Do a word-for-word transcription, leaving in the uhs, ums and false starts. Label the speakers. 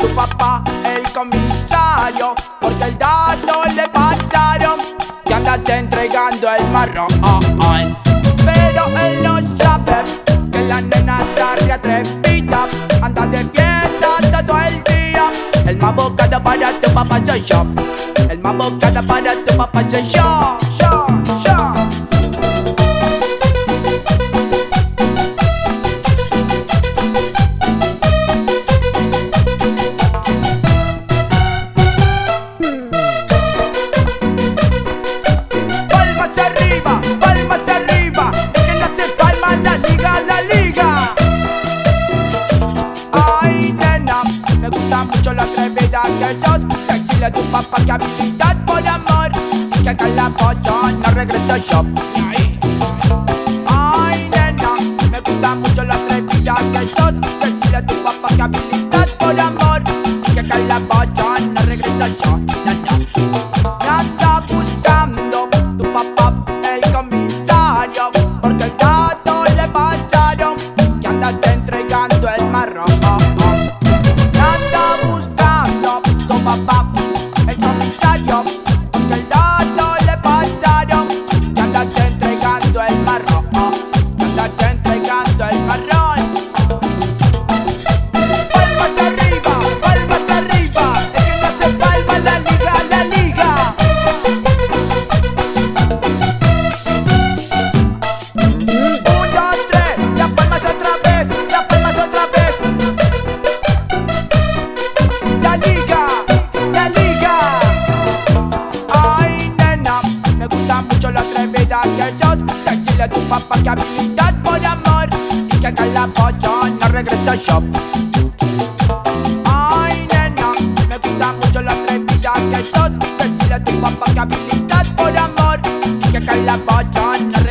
Speaker 1: tu papá, el comisario, porque el dato le pasaron que andas entregando el marrón. Pero él no sabe que la nena está re atrevida, anda de fiesta todo el día. El más bocado para tu papá soy yo, el más bocado para tu papá soy yo, yo, yo. Palmas arriba, palmas arriba, el que no hace palmas la liga, la liga. Ay nena, me gusta mucho la atrevida que sos. Decirle a tu papá que habilidad por amor, que acá la polla no regreso yo. Ay nena, me gusta mucho la atrevida que sos. Decirle a tu papá que habilidad por amor, que acá la polla no regreso yo. No, no. Me anda buscando tu papá, el comisario, porque el dato le pasaron que andas entregando el marrón. Me anda buscando tu papá, el comisario, porque el dato le pasaron que andas entregando el marrón, que andas entregando el marrón. Palmas arriba, palmas arriba, el que no hace palmas la liga, la liga. Uno, tres, las palmas otra vez, las palmas otra vez. La liga, la liga. Ay nena, me gusta mucho la atrevida que sos. Decirle a tu papá que habilidad por amor, y que acá la polla no regreso yo. Ay nena, me gusta mucho la atrevida que sos. Decirle a tu papá que habilidad por amor, y que acá la polla no